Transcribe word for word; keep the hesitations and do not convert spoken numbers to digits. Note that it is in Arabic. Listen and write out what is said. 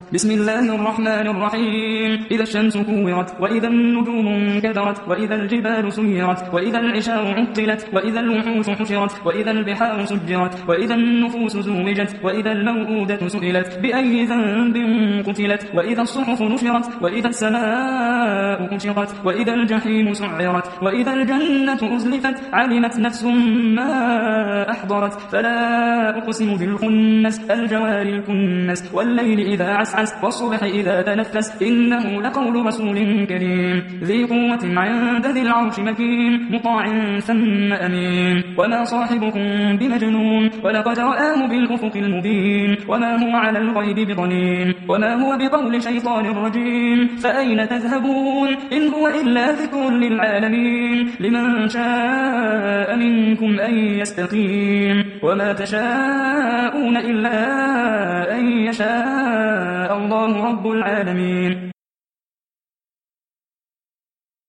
بسم الله الرحمن الرحيم إذا الشمس كورت وإذا النجوم انكدرت وإذا الجبال سيرت وإذا العشار عطلت وإذا الوحوش حشرت وإذا البحار سجرت وإذا النفوس زوجت وإذا الموءودة سئلت بأي ذنب قتلت وإذا الصحف نشرت وإذا السماء كشطت وإذا الجحيم سعرت وإذا الجنة أزلفت علمت نفس ما أحضرت فلا أقسم بالخنس الجوار الكنس والليل إذا عسعس والصبح إذا تنفس إنه لقول رسول كريم ذي قوة عند ذي العرش مكين مطاع ثم أمين وما صاحبكم بمجنون ولقد رآه بالأفق المبين وما هو على الغيب بضنين وما هو بقول شيطان رجيم فأين تذهبون إن هو إلا ذكر للعالمين لمن شاء منكم أن يستقيم وما تشاءون إلا أن يشاء الله رب العالمين.